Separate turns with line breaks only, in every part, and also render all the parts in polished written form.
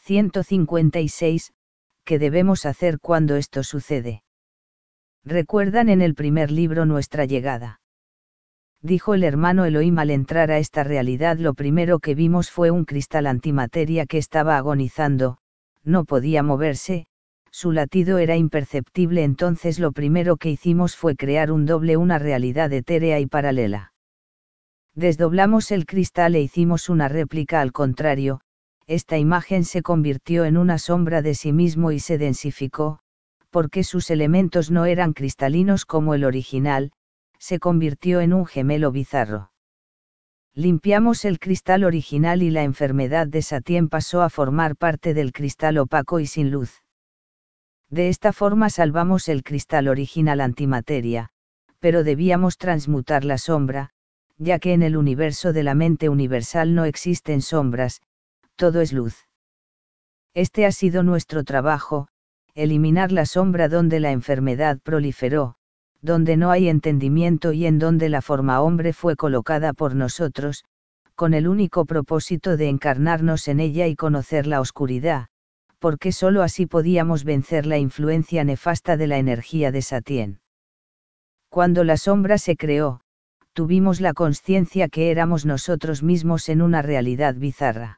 156. ¿Qué debemos hacer cuando esto sucede? ¿Recuerdan en el primer libro nuestra llegada? Dijo el hermano Elohim al entrar a esta realidad. Lo primero que vimos fue un cristal antimateria que estaba agonizando, no podía moverse, su latido era imperceptible. Entonces lo primero que hicimos fue crear una realidad etérea y paralela. Desdoblamos el cristal e hicimos una réplica al contrario. Esta imagen se convirtió en una sombra de sí mismo y se densificó, porque sus elementos no eran cristalinos como el original, se convirtió en un gemelo bizarro. Limpiamos el cristal original y la enfermedad de Satien pasó a formar parte del cristal opaco y sin luz. De esta forma salvamos el cristal original antimateria, pero debíamos transmutar la sombra, ya que en el universo de la mente universal no existen sombras, todo es luz. Este ha sido nuestro trabajo, eliminar la sombra donde la enfermedad proliferó, donde no hay entendimiento y en donde la forma hombre fue colocada por nosotros, con el único propósito de encarnarnos en ella y conocer la oscuridad, porque sólo así podíamos vencer la influencia nefasta de la energía de Satien. Cuando la sombra se creó, tuvimos la consciencia que éramos nosotros mismos en una realidad bizarra.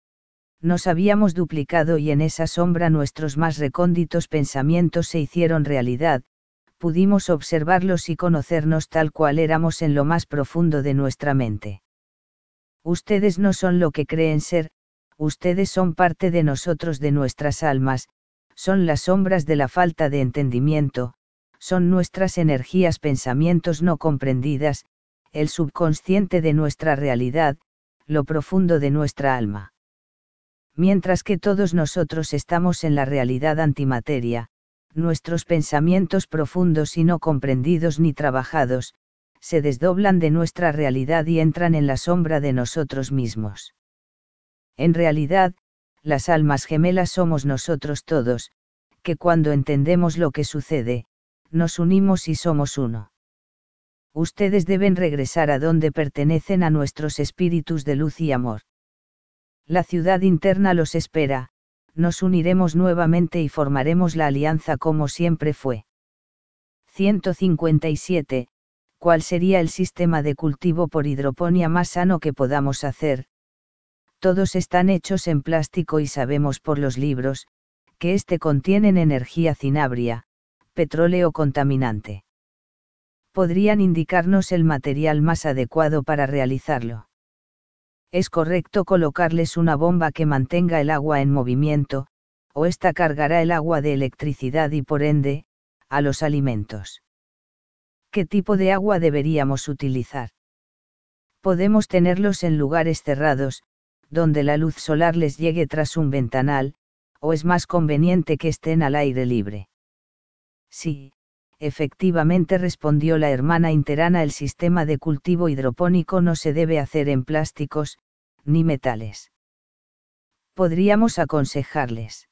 Nos habíamos duplicado y en esa sombra nuestros más recónditos pensamientos se hicieron realidad, pudimos observarlos y conocernos tal cual éramos en lo más profundo de nuestra mente. Ustedes no son lo que creen ser, ustedes son parte de nosotros, de nuestras almas, son las sombras de la falta de entendimiento, son nuestras energías, pensamientos no comprendidas, el subconsciente de nuestra realidad, lo profundo de nuestra alma. Mientras que todos nosotros estamos en la realidad antimateria, nuestros pensamientos profundos y no comprendidos ni trabajados, se desdoblan de nuestra realidad y entran en la sombra de nosotros mismos. En realidad, las almas gemelas somos nosotros todos, que cuando entendemos lo que sucede, nos unimos y somos uno. Ustedes deben regresar a donde pertenecen, a nuestros espíritus de luz y amor. La ciudad interna los espera, nos uniremos nuevamente y formaremos la alianza como siempre fue. 157. ¿Cuál sería el sistema de cultivo por hidroponía más sano que podamos hacer? Todos están hechos en plástico y sabemos por los libros, que contienen energía cinabria, petróleo contaminante. ¿Podrían indicarnos el material más adecuado para realizarlo? Es correcto colocarles una bomba que mantenga el agua en movimiento, o esta cargará el agua de electricidad y por ende, a los alimentos. ¿Qué tipo de agua deberíamos utilizar? Podemos tenerlos en lugares cerrados, donde la luz solar les llegue tras un ventanal, o es más conveniente que estén al aire libre. Sí, efectivamente, respondió la hermana interana, el sistema de cultivo hidropónico no se debe hacer en plásticos, ni metales. Podríamos aconsejarles